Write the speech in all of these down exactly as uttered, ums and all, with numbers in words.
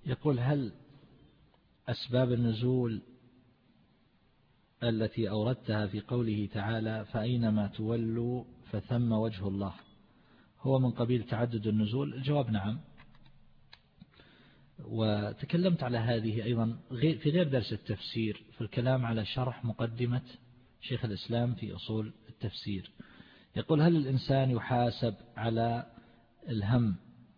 يقول: هل أسباب النزول التي أوردتها في قوله تعالى فأينما تولوا فثم وجه الله هو من قبيل تعدد النزول؟ الجواب نعم. وتكلمت على هذه أيضا في غير درس التفسير في الكلام على شرح مقدمة شيخ الإسلام في أصول التفسير. يقول: هل الإنسان يحاسب على الهم؟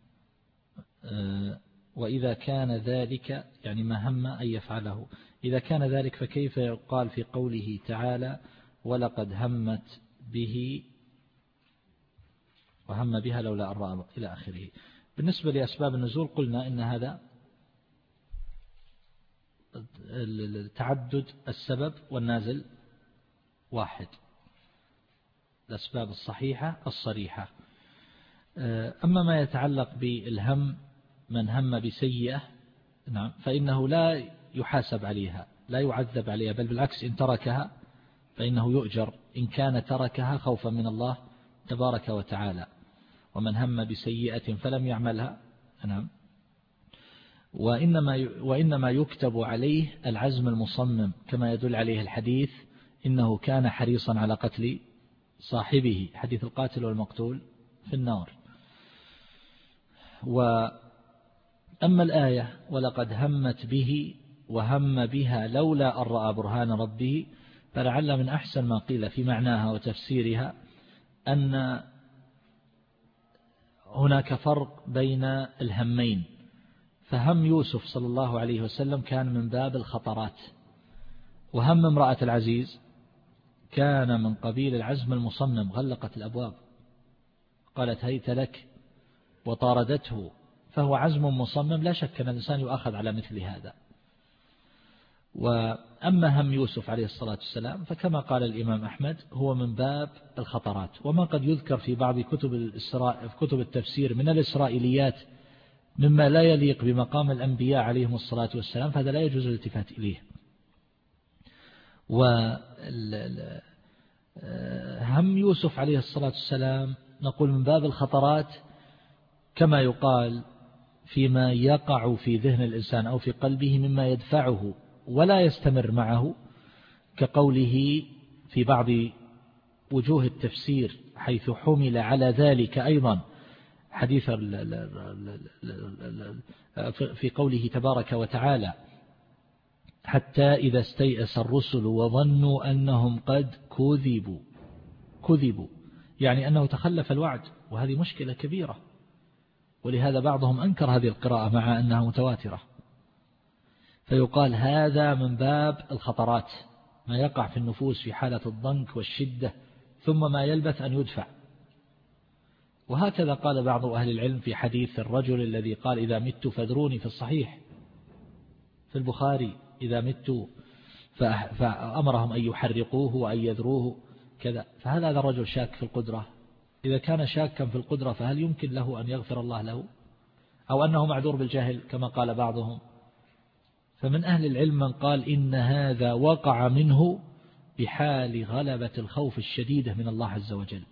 وإذا كان ذلك يعني ما هم أن يفعله، إذا كان ذلك فكيف يقال في قوله تعالى ولقد همت به وهم بها لولا أن رأى إلى آخره؟ بالنسبة لأسباب النزول قلنا إن هذا تعدد السبب والنازل واحد، الأسباب الصحيحة الصريحة. أما ما يتعلق بالهم، من هم بسيئة نعم فإنه لا يحاسب عليها، لا يعذب عليها، بل بالعكس إن تركها فإنه يؤجر إن كان تركها خوفا من الله تبارك وتعالى. ومن هم بسيئة فلم يعملها نعم وإنما وإنما يكتب عليه العزم المصمم، كما يدل عليه الحديث إنه كان حريصا على قتل صاحبه، حديث القاتل والمقتول في النار. وأما الآية ولقد همت به وهم بها لولا أن رأى برهان ربه، فلعل من أحسن ما قيل في معناها وتفسيرها أن هناك فرق بين الهمين. فهم يوسف صلى الله عليه وسلم كان من باب الخطرات، وهم امرأة العزيز كان من قبيل العزم المصمم، غلقت الأبواب قالت هيت لك وطاردته، فهو عزم مصمم لا شك أن الإنسان يؤخذ على مثل هذا. وأما هم يوسف عليه الصلاة والسلام فكما قال الإمام أحمد هو من باب الخطرات، وما قد يذكر في بعض كتب الإسراء في كتب التفسير من الإسرائيليات مما لا يليق بمقام الأنبياء عليهم الصلاة والسلام، فهذا لا يجوز الالتفات إليه. وهم يوسف عليه الصلاة والسلام نقول من باب الخطرات، كما يقال فيما يقع في ذهن الإنسان أو في قلبه مما يدفعه ولا يستمر معه، كقوله في بعض وجوه التفسير حيث حمل على ذلك أيضا حديث في قوله تبارك وتعالى حتى إذا استيأس الرسل وظنوا أنهم قد كذبوا كذبوا يعني أنه تخلف الوعد، وهذه مشكلة كبيرة، ولهذا بعضهم أنكر هذه القراءة مع أنها متواترة. فيقال هذا من باب الخطرات، ما يقع في النفوس في حالة الضنك والشدة ثم ما يلبث أن يدفع. وهكذا قال بعض أهل العلم في حديث الرجل الذي قال إذا مت فذروني، في الصحيح في البخاري إذا مت فأمرهم أن يحرقوه وأن يذروه كذا. فهل هذا الرجل شاك في القدرة؟ إذا كان شاكا في القدرة فهل يمكن له أن يغفر الله له، أو أنه معذور بالجهل كما قال بعضهم؟ فمن أهل العلم من قال إن هذا وقع منه بحال غلبة الخوف الشديدة من الله عز وجل،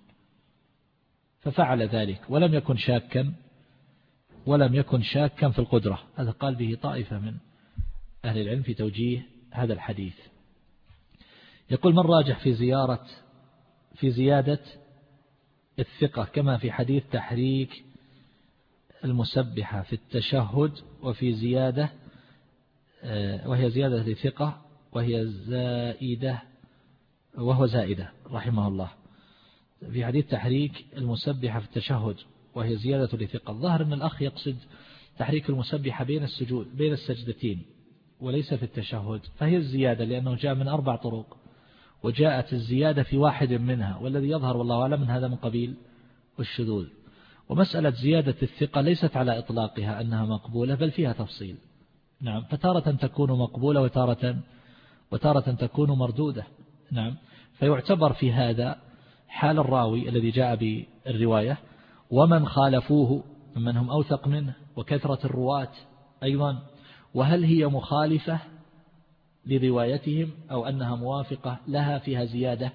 ففعل ذلك ولم يكن شاكا ولم يكن شاكا في القدرة. هذا قال به طائفة من أهل العلم في توجيه هذا الحديث. يقول: من راجح في زيارة في زيادة الثقة كما في حديث تحريك المسبحة في التشهد، وفي زيادة وهي زيادة لثقة وهي زائدة وهو زائدة رحمه الله، في حديث تحريك المسبحة في التشهد وهي زيادة لثقة. الظاهر أن الأخ يقصد تحريك المسبحة بين السجود بين السجدتين وليس في التشهد، فهي الزيادة لأنه جاء من أربع طرق وجاءت الزيادة في واحد منها، والذي يظهر والله أعلم من هذا من قبيل الشذوذ. ومسألة زيادة الثقة ليست على إطلاقها أنها مقبولة، بل فيها تفصيل. نعم، فتارة تكون مقبولة وتارة وتارة تكون مردودة. نعم، فيعتبر في هذا حال الراوي الذي جاء بالرواية ومن خالفوه ممن هم أوثق منه، وكثرة الرواة أيضا، وهل هي مخالفة لروايتهم أو أنها موافقة لها، فيها زيادة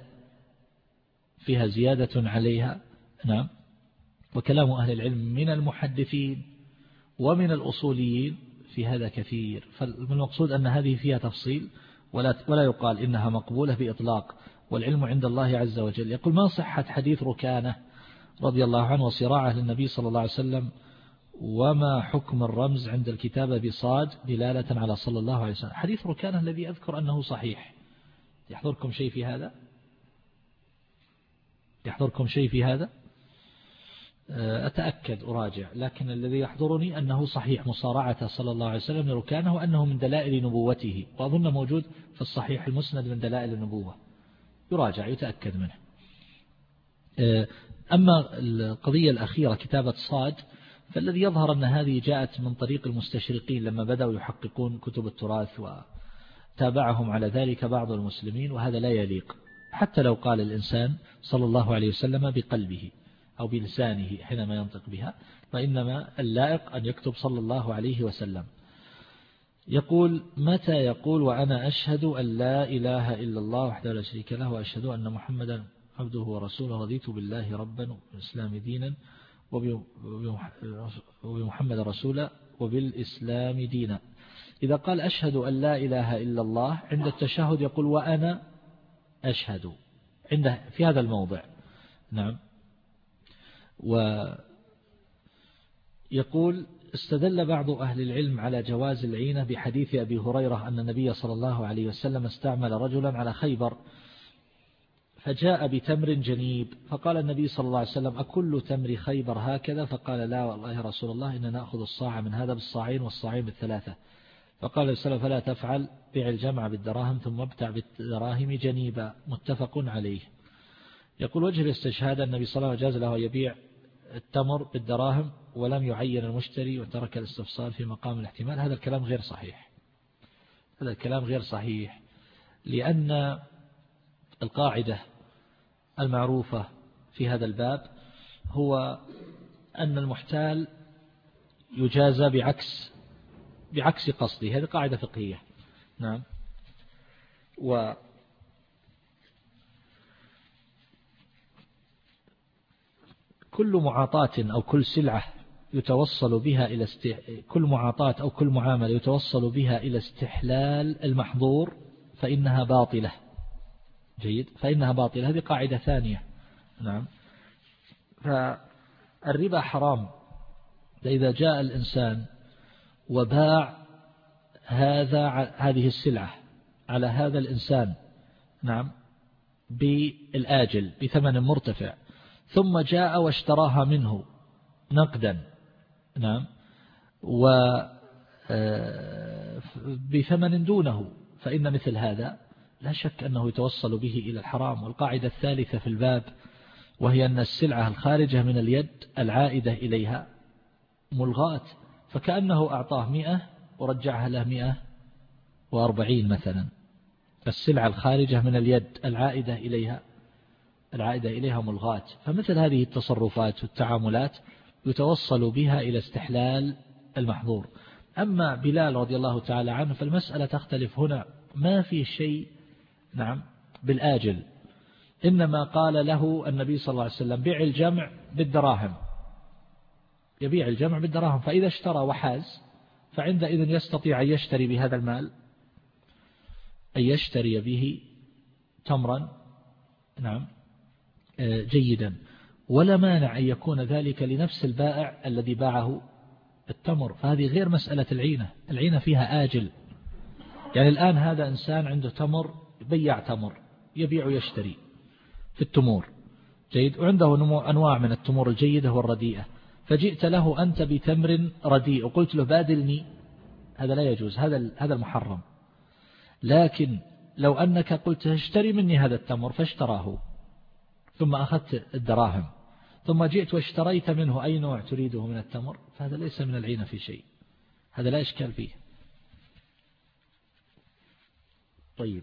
فيها زيادة عليها. نعم، وكلام أهل العلم من المحدثين ومن الأصوليين في هذا كثير. فالمقصود أن هذه فيها تفصيل ولا ولا يقال إنها مقبولة بإطلاق، والعلم عند الله عز وجل. يقول: ما صحة حديث ركانة رضي الله عنه وصراعه للنبي صلى الله عليه وسلم، وما حكم الرمز عند الكتابة بصاد دلالة على صلى الله عليه وسلم؟ حديث ركانة الذي أذكر أنه صحيح. يحضركم شيء في هذا؟ يحضركم شيء في هذا؟ أتأكد أراجع، لكن الذي يحضرني أنه صحيح مصارعة صلى الله عليه وسلم لركانه، وأنه من دلائل نبوته، وأظن موجود في الصحيح المسند من دلائل النبوة، يراجع يتأكد منه. أما القضية الأخيرة كتابة صاد، فالذي يظهر أن هذه جاءت من طريق المستشرقين لما بدأوا يحققون كتب التراث، وتابعهم على ذلك بعض المسلمين، وهذا لا يليق، حتى لو قال الإنسان صلى الله عليه وسلم بقلبه أو بلسانه حينما ينطق بها، فإنما اللائق أن يكتب صلى الله عليه وسلم. يقول: متى يقول وأنا أشهد أن لا إله إلا الله وحده لا شريك له وأشهد أن محمدا عبده ورسوله، رضيت بالله ربا والإسلام دينا وبمحمد رسولا وبالإسلام دينا؟ إذا قال أشهد أن لا إله إلا الله عند التشهد يقول وأنا أشهد عند في هذا الموضع. نعم. ويقول: استدل بعض أهل العلم على جواز العينة بحديث أبي هريرة أن النبي صلى الله عليه وسلم استعمل رجلا على خيبر فجاء بتمر جنيب، فقال النبي صلى الله عليه وسلم: أكل تمر خيبر هكذا؟ فقال: لا والله يا رسول الله، إننا نأخذ الصاع من هذا بالصاعين والصاعين بالثلاثة. فقال السلام: فلا تفعل، بيع الجمع بالدراهم ثم ابتع بالدراهم جنيبا. متفق عليه. يقول: وجه الاستشهاد النبي صلى الله عليه وسلم جاز له يبيع التمر بالدراهم ولم يعين المشتري وترك الاستفصال في مقام الاحتمال. هذا الكلام غير صحيح، هذا الكلام غير صحيح، لأن القاعدة المعروفة في هذا الباب هو أن المحتال يجازى بعكس بعكس قصده. هذه قاعدة فقهية. نعم. و كل معاطاة أو كل سلعة يتوصل بها إلى است... كل معاطاة أو كل معاملة يتوصل بها إلى استحلال المحظور فإنها باطلة. جيد، فإنها باطلة. هذه قاعدة ثانية. نعم. فالربا حرام إذا جاء الإنسان وباع هذا هذه السلعة على هذا الإنسان، نعم، بالآجل بثمن مرتفع، ثم جاء واشتراها منه نقدا، نعم، وبثمن دونه، فإن مثل هذا لا شك أنه يتوصل به إلى الحرام. والقاعدة الثالثة في الباب وهي أن السلعة الخارجة من اليد العائدة إليها ملغاة، فكأنه أعطاه مئة ورجعها له مئة وأربعين مثلا. السلعة الخارجة من اليد العائدة إليها العائدة إليها ملغاة. فمثل هذه التصرفات والتعاملات يتوصل بها إلى استحلال المحظور. أما بلال رضي الله تعالى عنه فالمسألة تختلف هنا، ما في شيء، نعم، بالآجل، إنما قال له النبي صلى الله عليه وسلم: بيع الجمع بالدراهم، يبيع الجمع بالدراهم، فإذا اشترى وحاز فعندئذ يستطيع أن يشتري بهذا المال، أن يشتري به تمرا، نعم، جيدا، ولا مانع أن يكون ذلك لنفس البائع الذي باعه التمر. فهذه غير مسألة العينة. العينة فيها آجل. يعني الآن هذا إنسان عنده تمر، بيع تمر، يبيع ويشتري في التمور، جيد، وعنده أنواع من التمور الجيدة والرديئة، فجئت له أنت بتمر رديء وقلت له بادلني، هذا لا يجوز، هذا هذا المحرم. لكن لو أنك قلت اشتري مني هذا التمر فاشتراه، ثم أخذت الدراهم، ثم جئت واشتريت منه أي نوع تريده من التمر، فهذا ليس من العينة في شيء، هذا لا إشكال فيه. طيب،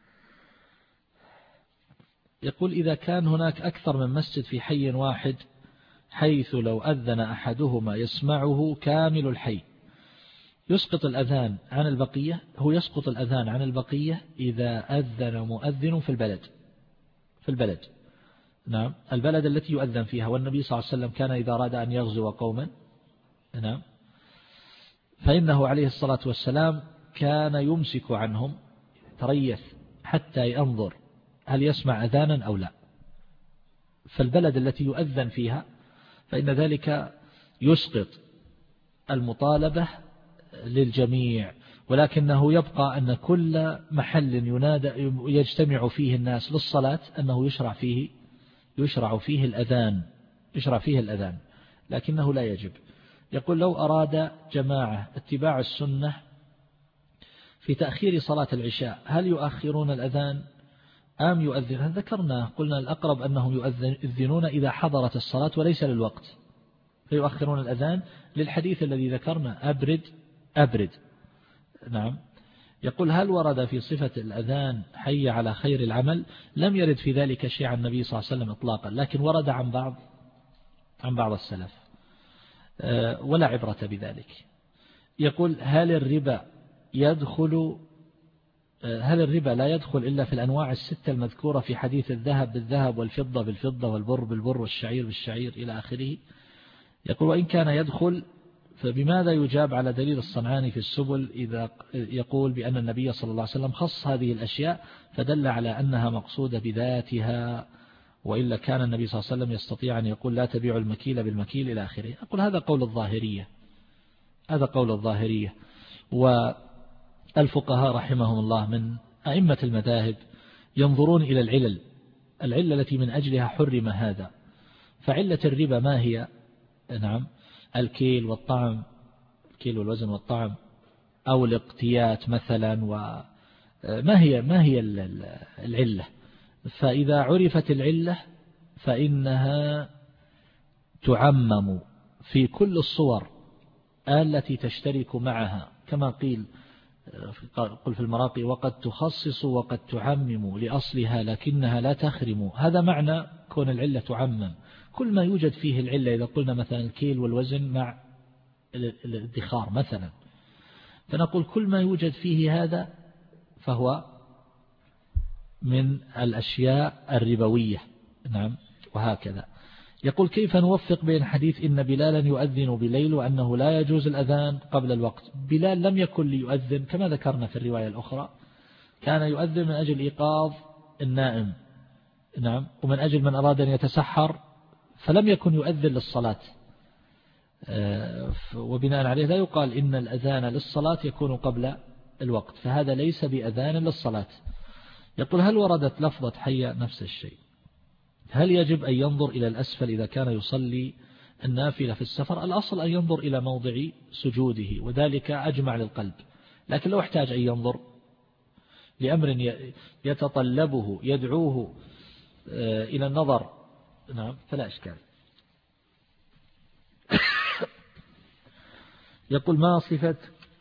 يقول: إذا كان هناك أكثر من مسجد في حي واحد حيث لو أذن أحدهما يسمعه كامل الحي، يسقط الأذان عن البقية؟ هو يسقط الأذان عن البقية إذا أذن مؤذن في البلد في البلد نعم، البلد التي يؤذن فيها. والنبي صلى الله عليه وسلم كان إذا أراد أن يغزو قوما، نعم، فإنه عليه الصلاة والسلام كان يمسك عنهم تريث حتى ينظر هل يسمع أذانا أو لا. فالبلد التي يؤذن فيها فإن ذلك يسقط المطالبة للجميع، ولكنه يبقى أن كل محل ينادى يجتمع فيه الناس للصلاة أنه يشرع فيه يشرع فيه الأذان يشرع فيه الأذان لكنه لا يجب. يقول لو أراد جماعة اتباع السنة في تأخير صلاة العشاء هل يؤخرون الأذان أم يؤذن؟ ذكرنا قلنا الأقرب أنهم يؤذنون إذا حضرت الصلاة وليس للوقت، فيؤخرون الأذان للحديث الذي ذكرنا أبرد أبرد. نعم. يقول هل ورد في صفة الأذان حي على خير العمل؟ لم يرد في ذلك شيء عن النبي صلى الله عليه وسلم إطلاقا، لكن ورد عن بعض عن بعض السلف ولا عبرة بذلك. يقول هل الربا يدخل هل الربا لا يدخل إلا في الأنواع الستة المذكورة في حديث الذهب بالذهب والفضة بالفضة والبر بالبر والشعير بالشعير إلى آخره؟ يقول وإن كان يدخل فبماذا يجاب على دليل الصنعاني في السبل إذا يقول بأن النبي صلى الله عليه وسلم خص هذه الأشياء فدل على أنها مقصودة بذاتها، وإلا كان النبي صلى الله عليه وسلم يستطيع أن يقول لا تبيع المكيل بالمكيل إلى آخره. أقول هذا قول الظاهرية هذا قول الظاهرية والفقهاء رحمهم الله من أئمة المذاهب ينظرون إلى العلل العلة التي من أجلها حرم هذا. فعلة الربا ما هي؟ نعم الكيل والطعم الكيل والوزن والطعم أو الاقتيات مثلا. وما هي ما هي العلة؟ فإذا عرفت العلة فإنها تعمم في كل الصور التي تشترك معها، كما قيل قل في المراقي وقد تخصص وقد تعمم لأصلها لكنها لا تخرم. هذا معنى كون العلة تعمم. كل ما يوجد فيه العلة، إذا قلنا مثلا الكيل والوزن مع الادخار مثلا، فنقول كل ما يوجد فيه هذا فهو من الأشياء الربوية. نعم. وهكذا يقول كيف نوفق بين حديث إن بلالا يؤذن بليل وأنه لا يجوز الأذان قبل الوقت؟ بلال لم يكن ليؤذن كما ذكرنا في الرواية الأخرى، كان يؤذن من أجل إيقاظ النائم. نعم. ومن أجل من أراد أن يتسحر، فلم يكن يؤذن للصلاة. وبناء عليه لا يقال إن الأذان للصلاة يكون قبل الوقت، فهذا ليس بأذان للصلاة. يقول هل وردت لفظة حي نفس الشيء؟ هل يجب أن ينظر إلى الأسفل إذا كان يصلي النافلة في السفر؟ الأصل أن ينظر إلى موضع سجوده وذلك أجمع للقلب، لكن لو احتاج أن ينظر لأمر يتطلبه يدعوه إلى النظر نعم فلا إشكال. يقول ما صفة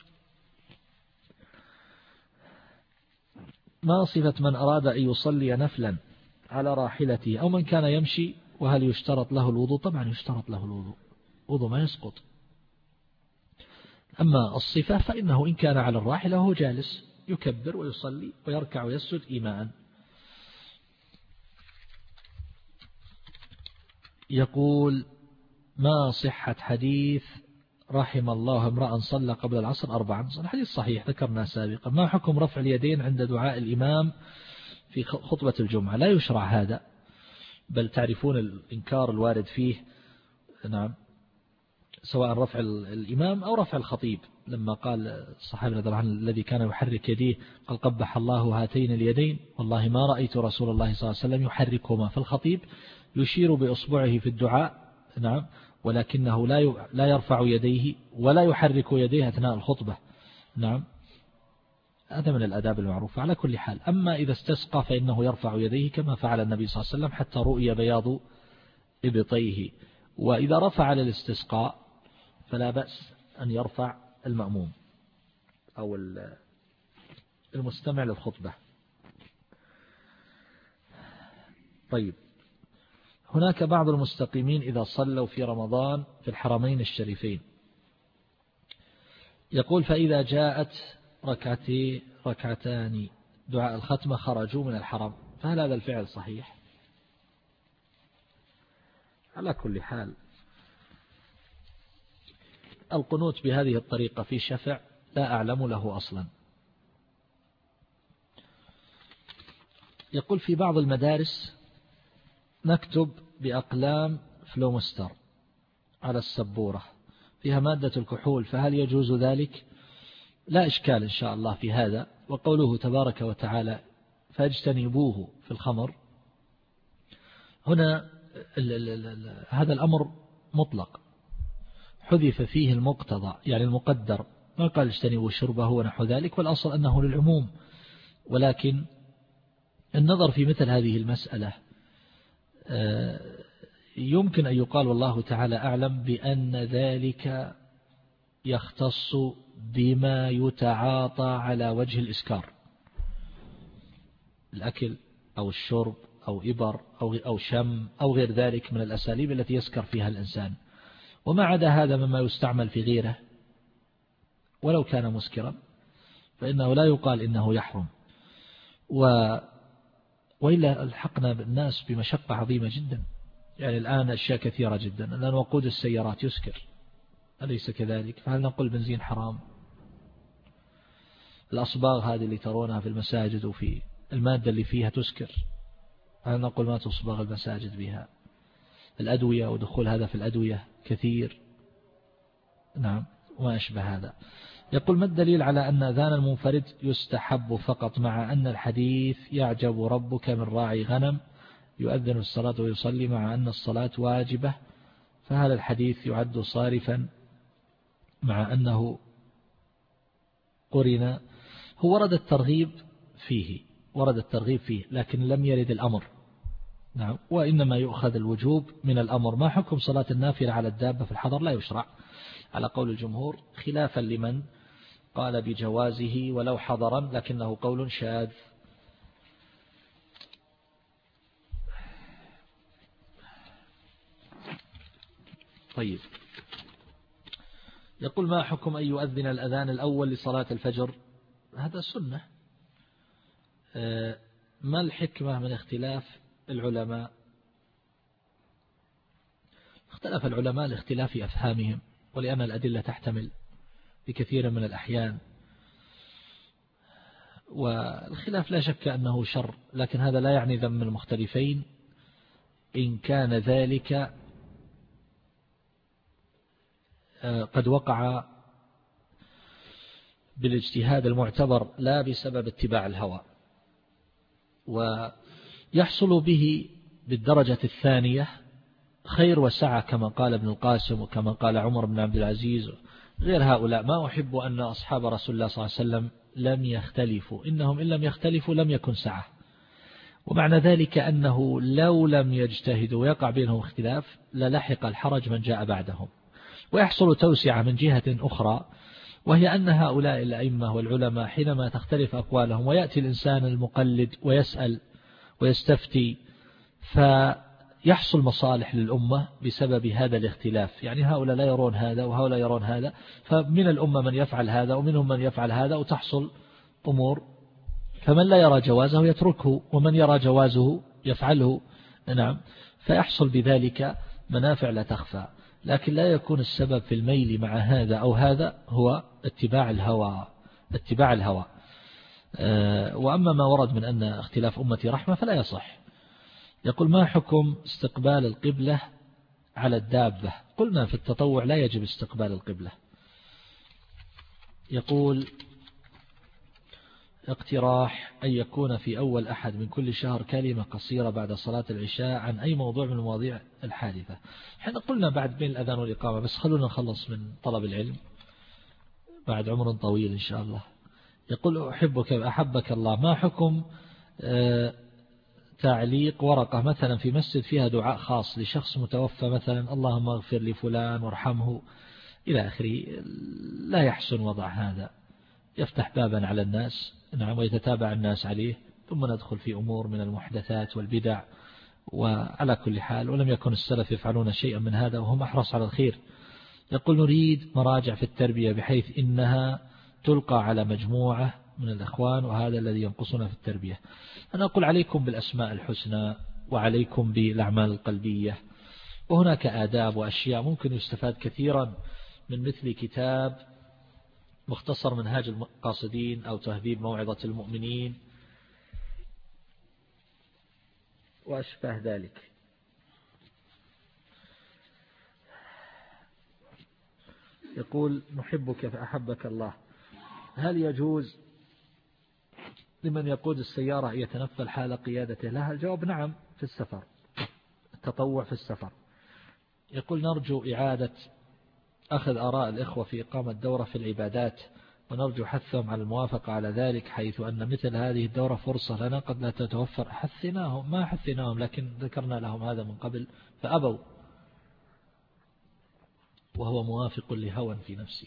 ما صفة من أراد أن يصلي نفلا على راحلته أو من كان يمشي، وهل يشترط له الوضوء؟ طبعا يشترط له الوضوء، وضوء ما يسقط. أما الصفة فإنه إن كان على الراحلة هو جالس يكبر ويصلي ويركع ويسجد إيماء. يقول ما صحة حديث رحم الله امرأ صلى قبل العصر أربعا؟ الحديث صحيح ذكرنا سابقا. ما حكم رفع اليدين عند دعاء الإمام في خطبة الجمعة؟ لا يشرع هذا، بل تعرفون الإنكار الوارد فيه. نعم. سواء رفع الإمام أو رفع الخطيب، لما قال الصحابي رضي الله عنه الذي كان يحرك يديه قال قبح الله هاتين اليدين والله ما رأيت رسول الله صلى الله عليه وسلم يحركهما. فالخطيب يشير بإصبعه في الدعاء نعم، ولكنه لا لا يرفع يديه ولا يحرك يديه أثناء الخطبة. نعم. هذا من الأداب المعروفة على كل حال. أما إذا استسقى فإنه يرفع يديه كما فعل النبي صلى الله عليه وسلم حتى رؤي بياض إبطيه. وإذا رفع على الاستسقاء فلا بأس أن يرفع المأموم أو المستمع للخطبة. طيب، هناك بعض المستقيمين إذا صلوا في رمضان في الحرمين الشريفين، يقول فإذا جاءت ركعتي ركعتان دعاء الختمة خرجوا من الحرم، فهل هذا الفعل صحيح؟ على كل حال القنوت بهذه الطريقة في شفع لا أعلم له أصلا. يقول في بعض المدارس نكتب بأقلام فلومستر على السبورة فيها مادة الكحول، فهل يجوز ذلك؟ لا إشكال إن شاء الله في هذا. وقوله تبارك وتعالى فاجتنبوه في الخمر، هنا ال ال ال هذا الأمر مطلق، حذف فيه المقتضى يعني المقدر، ما قال اجتنبوا شربه ونحو ذلك، والأصل أنه للعموم. ولكن النظر في مثل هذه المسألة يمكن أن يقال والله تعالى أعلم بأن ذلك يختص بما يتعاطى على وجه الإسكار، الأكل أو الشرب أو إبر أو أو شم أو غير ذلك من الأساليب التي يسكر فيها الإنسان. وما عدا هذا مما يستعمل في غيره ولو كان مسكرا فإنه لا يقال إنه يحرم. و وإلا الحقنا بالناس بمشقة عظيمة جدا. يعني الآن أشياء كثيرة جدا، الآن وقود السيارات يسكر أليس كذلك؟ فهل نقول بنزين حرام؟ الأصباغ هذه اللي ترونها في المساجد وفي المادة اللي فيها تسكر، هل نقول ما تصبغ المساجد بها؟ الأدوية ودخول هذا في الأدوية كثير، نعم، وما أشبه هذا. يقول ما الدليل على أن أذان المنفرد يستحب فقط، مع أن الحديث يعجب ربك من راعي غنم يؤذن الصلاة ويصلي مع أن الصلاة واجبة، فهل الحديث يعد صارفا مع أنه قرن؟ هو ورد الترغيب فيه ورد الترغيب فيه لكن لم يرد الأمر، نعم، وإنما يؤخذ الوجوب من الأمر. ما حكم صلاة النافلة على الدابة في الحضر؟ لا يشرع على قول الجمهور، خلافا لمن قال بجوازه ولو حضرا، لكنه قول شاذ. طيب، يقول ما حكم أن يؤذن الأذان الأول لصلاة الفجر؟ هذا سنة. ما الحكمة من اختلاف العلماء؟ اختلف العلماء لاختلاف أفهامهم، ولأن الأدلة تحتمل بكثير من الأحيان، والخلاف لا شك أنه شر، لكن هذا لا يعني ذم المختلفين إن كان ذلك قد وقع بالاجتهاد المعتبر لا بسبب اتباع الهوى. ويحصل به بالدرجة الثانية خير وسعة كما قال ابن القاسم وكما قال عمر بن عبد العزيز غير هؤلاء. ما أحب أن أصحاب رسول الله صلى الله عليه وسلم لم يختلفوا، إنهم إن لم يختلفوا لم يكن سعة. ومعنى ذلك أنه لو لم يجتهدوا ويقع بينهم اختلاف للحق الحرج من جاء بعدهم. ويحصل توسعة من جهة أخرى، وهي أن هؤلاء الأئمة والعلماء حينما تختلف أقوالهم ويأتي الإنسان المقلد ويسأل ويستفتي فيحصل مصالح للأمة بسبب هذا الاختلاف. يعني هؤلاء لا يرون هذا وهؤلاء يرون هذا، فمن الأمة من يفعل هذا ومنهم من يفعل هذا، وتحصل أمور، فمن لا يرى جوازه يتركه ومن يرى جوازه يفعله، نعم، فيحصل بذلك منافع لا تخفى. لكن لا يكون السبب في الميل مع هذا أو هذا هو اتباع الهوى اتباع الهوى وأما ما ورد من أن اختلاف أمتي رحمة فلا يصح. يقول ما حكم استقبال القبلة على الدابة؟ قلنا في التطوع لا يجب استقبال القبلة. يقول اقتراح أن يكون في أول أحد من كل شهر كلمة قصيرة بعد صلاة العشاء عن أي موضوع من المواضيع الحادثة. حين قلنا بعد بين الأذان والإقامة، بس خلونا نخلص من طلب العلم بعد عمر طويل إن شاء الله. يقول أحبك أحبك الله، ما حكم آه تعليق ورقة مثلا في مسجد فيها دعاء خاص لشخص متوفى، مثلا اللهم اغفر لفلان وارحمه إلى آخره؟ لا يحسن وضع هذا، يفتح بابا على الناس، نعم، ويتتابع الناس عليه، ثم ندخل في أمور من المحدثات والبدع. وعلى كل حال ولم يكن السلف يفعلون شيئا من هذا وهم أحرص على الخير. يقول نريد مراجع في التربية بحيث إنها تلقى على مجموعة من الأخوان، وهذا الذي ينقصنا في التربية. أنا أقول عليكم بالأسماء الحسنى وعليكم بالأعمال القلبية، وهناك آداب وأشياء ممكن يستفاد كثيرا من مثل كتاب مختصر منهاج القاصدين أو تهذيب موعظة المؤمنين وأشبه ذلك. يقول نحبك فأحبك الله، هل يجوز لمن يقود السيارة يتنفل حال قيادته لها؟ الجواب نعم في السفر، التطوع في السفر. يقول نرجو إعادة أخذ آراء الإخوة في إقامة دورة في العبادات، ونرجو حثهم على الموافقة على ذلك، حيث أن مثل هذه الدورة فرصة لنا قد لا تتوفر. حثناهم ما حثناهم، لكن ذكرنا لهم هذا من قبل فأبوا، وهو موافق لهوى في نفسي.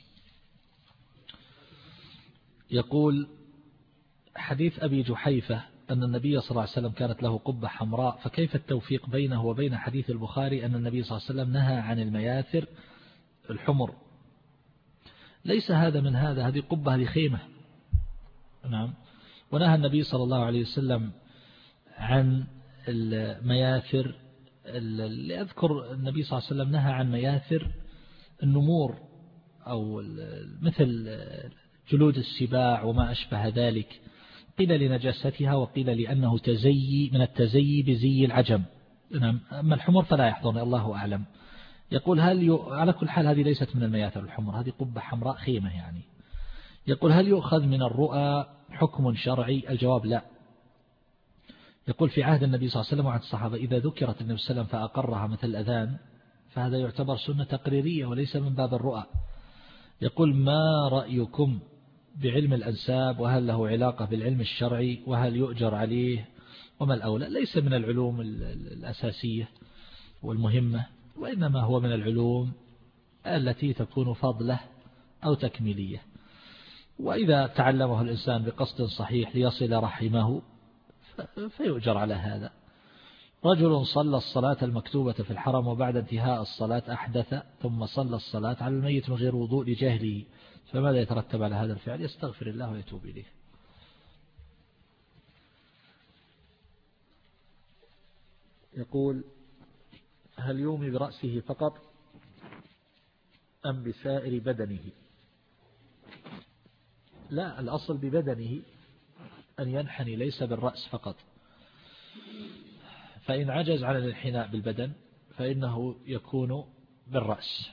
يقول حديث أبي جحيفة أن النبي صلى الله عليه وسلم كانت له قبة حمراء، فكيف التوفيق بينه وبين حديث البخاري أن النبي صلى الله عليه وسلم نهى عن المياثر الحمر؟ ليس هذا من هذا، هذه قبة، هذه خيمة. نعم. ونهى النبي صلى الله عليه وسلم عن المياثر، اللي أذكر النبي صلى الله عليه وسلم نهى عن مياثر النمور أو مثل جلود السباع وما أشبه ذلك، قيل لنجاستها وقيل لأنه تزيي من التزيي بزي العجم. نعم. أما الحمر فلا يحضرني، الله أعلم. يقول هل ي... على كل حال هذه ليست من المياثر الحمر، هذه قبة حمراء خيمة يعني. يقول هل يؤخذ من الرؤى حكم شرعي؟ الجواب لا. يقول في عهد النبي صلى الله عليه وسلم وعهد الصحابة إذا ذكرت النبي صلى الله عليه وسلم فأقرها مثل الأذان فهذا يعتبر سنة تقريرية وليس من باب الرؤى. يقول ما رأيكم بعلم الأنساب، وهل له علاقة بالعلم الشرعي، وهل يؤجر عليه، وما الأولى؟ ليس من العلوم الأساسية والمهمة، وإنما هو من العلوم التي تكون فضلة أو تكميلية، وإذا تعلمه الإنسان بقصد صحيح ليصل رحمه فيؤجر على هذا. رجل صلى الصلاة المكتوبة في الحرم وبعد انتهاء الصلاة أحدث ثم صلى الصلاة على الميت من غير وضوء لجهله، فماذا يترتب على هذا الفعل؟ يستغفر الله ويتوب إليه. يقول هل يومي برأسه فقط أم بسائر بدنه؟ لا، الأصل ببدنه أن ينحني، ليس بالرأس فقط، فإن عجز عن الانحناء بالبدن فإنه يكون بالرأس.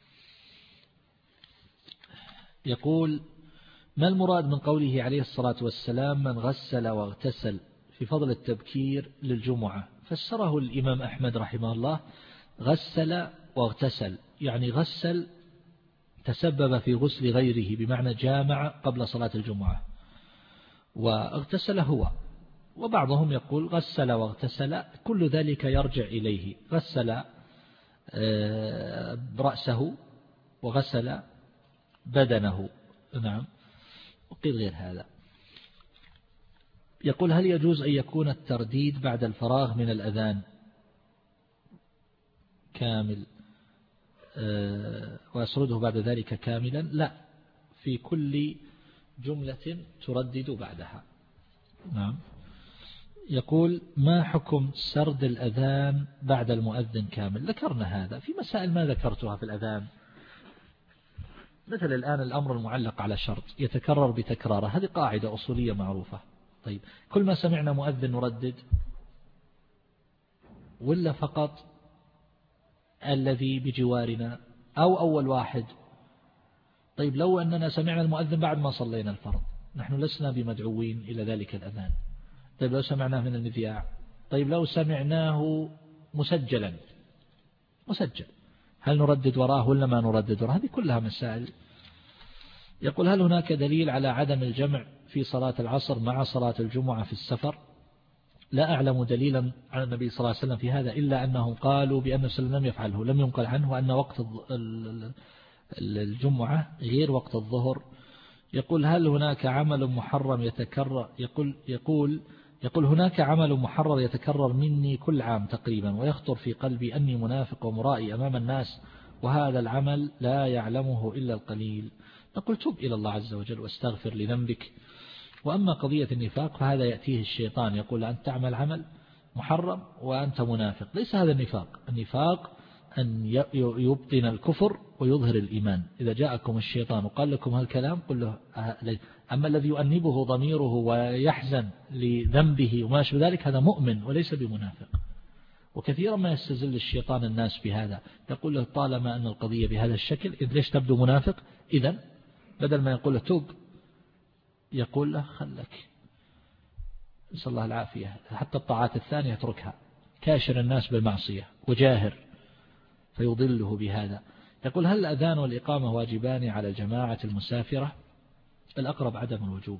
يقول ما المراد من قوله عليه الصلاة والسلام من غسل واغتسل في فضل التبكير للجمعة؟ فسره الإمام أحمد رحمه الله غسل واغتسل، يعني غسل تسبب في غسل غيره بمعنى جامع قبل صلاة الجمعة، واغتسل هو. وبعضهم يقول غسل واغتسل كل ذلك يرجع إليه، غسل رأسه وغسل بدنه. نعم. وقيل غير هذا. يقول هل يجوز أن يكون الترديد بعد الفراغ من الأذان كامل ويسرده بعد ذلك كاملا؟ لا، في كل جملة تردد بعدها. نعم. يقول ما حكم سرد الأذان بعد المؤذن كامل؟ ذكرنا هذا في مسائل ما ذكرتها في الأذان، مثل الآن الأمر المعلق على شرط يتكرر بتكراره، هذه قاعدة أصولية معروفة. طيب كل ما سمعنا مؤذن نردد ولا فقط الذي بجوارنا أو أول واحد؟ طيب لو أننا سمعنا المؤذن بعد ما صلينا الفرض، نحن لسنا بمدعوين إلى ذلك الأذان. طيب لو سمعناه من المذياع، طيب لو سمعناه مسجلا مسجل هل نردد وراه ولا ما نردد وراه؟ هذه كلها مسائل. يقول هل هناك دليل على عدم الجمع في صلاة العصر مع صلاة الجمعة في السفر؟ لا أعلم دليلا عن النبي صلى الله عليه وسلم في هذا، إلا أنهم قالوا بأن السلام لم يفعله، لم ينقل عنه أن وقت الجمعة غير وقت الظهر. يقول هل هناك عمل محرم يتكرر؟ يقول يقول يقول هناك عمل محرر يتكرر مني كل عام تقريبا، ويخطر في قلبي أني منافق ومرائي أمام الناس، وهذا العمل لا يعلمه إلا القليل. نقول تب إلى الله عز وجل واستغفر لذنبك. وأما قضية النفاق فهذا يأتيه الشيطان يقول أنت تعمل عمل محرم وأنت منافق، ليس هذا النفاق. النفاق أن يبطن الكفر ويظهر الإيمان. إذا جاءكم الشيطان وقال لكم هالكلام قل له. أما الذي يؤنبه ضميره ويحزن لذنبه وما شابه ذلك هذا مؤمن وليس بمنافق. وكثيرا ما يستزل الشيطان الناس بهذا، يقول له طالما أن القضية بهذا الشكل ليش تبدو منافق؟ إذن بدل ما يقول له توب يقول له خلك، نسأل الله العافية، حتى الطاعات الثانية اتركها، كاشر الناس بالمعصية وجاهر، فيضله بهذا. يقول هل الأذان والإقامة واجبان على الجماعة المسافرة؟ الأقرب عدم الوجوب،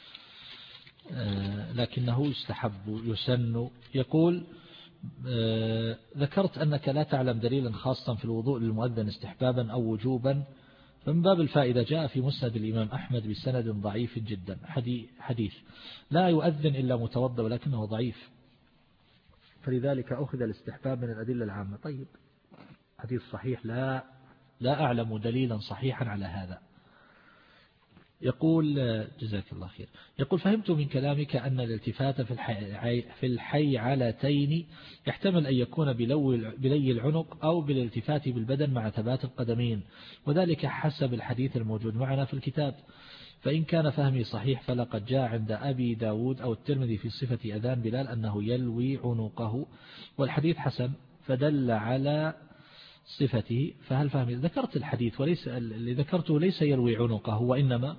لكنه يستحب يسن. يقول ذكرت أنك لا تعلم دليلا خاصا في الوضوء للمؤذن استحبابا أو وجوبا، فمن باب الفائدة جاء في مسند الإمام أحمد بسند ضعيف جدا حديث لا يؤذن إلا متوضأ ولكنه ضعيف، فلذلك أخذ الاستحباب من الأدلة العامة. طيب حديث صحيح، لا لا أعلم دليلا صحيحا على هذا. يقول جزاك الله خير، يقول فهمت من كلامك أن الالتفات في الحي في الحيعلتين يحتمل أن يكون بلي العنق أو بالالتفات بالبدن مع ثبات القدمين، وذلك حسب الحديث الموجود معنا في الكتاب. فإن كان فهمي صحيح فلقد جاء عند أبي داود أو الترمذي في صفة أذان بلال أنه يلوي عنقه، والحديث حسن فدل على صفته. فهل فهمي؟ ذكرت الحديث وليس اللي ذكرته ليس يلوي عنقه، وإنما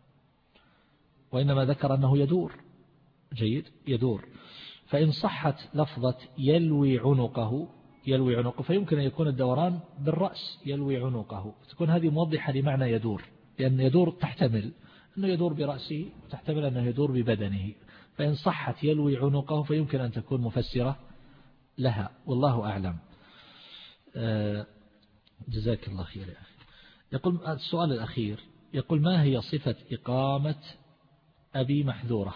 وإنما ذكر أنه يدور. جيد، يدور. فإن صحت لفظة يلوي عنقه يلوي عنقه فيمكن أن يكون الدوران بالرأس يلوي عنقه، تكون هذه موضحة لمعنى يدور، لأن يدور تحتمل أنه يدور برأسه وتحتمل أنه يدور ببدنه، فإن صحت يلوي عنقه فيمكن أن تكون مفسرة لها، والله أعلم. جزاك الله خير يا أخي. يقول السؤال الأخير، يقول ما هي صفة إقامة أبي محذورة؟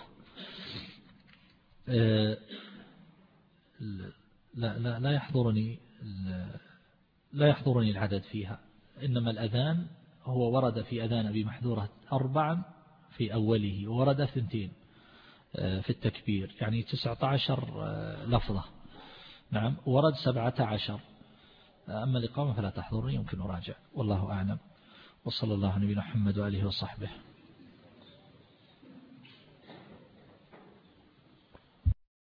لا, لا, لا يحضرني لا يحضرني العدد فيها، إنما الأذان هو ورد في أذان أبي محذورة أربعا في أوله، وورد ثنتين في التكبير، يعني تسعة عشر لفظة. نعم، ورد سبعة عشر. أما الإقامة فلا تحضرني، يمكن أراجع، والله أعلم. وصلى الله على نبينا محمد وآله وصحبه.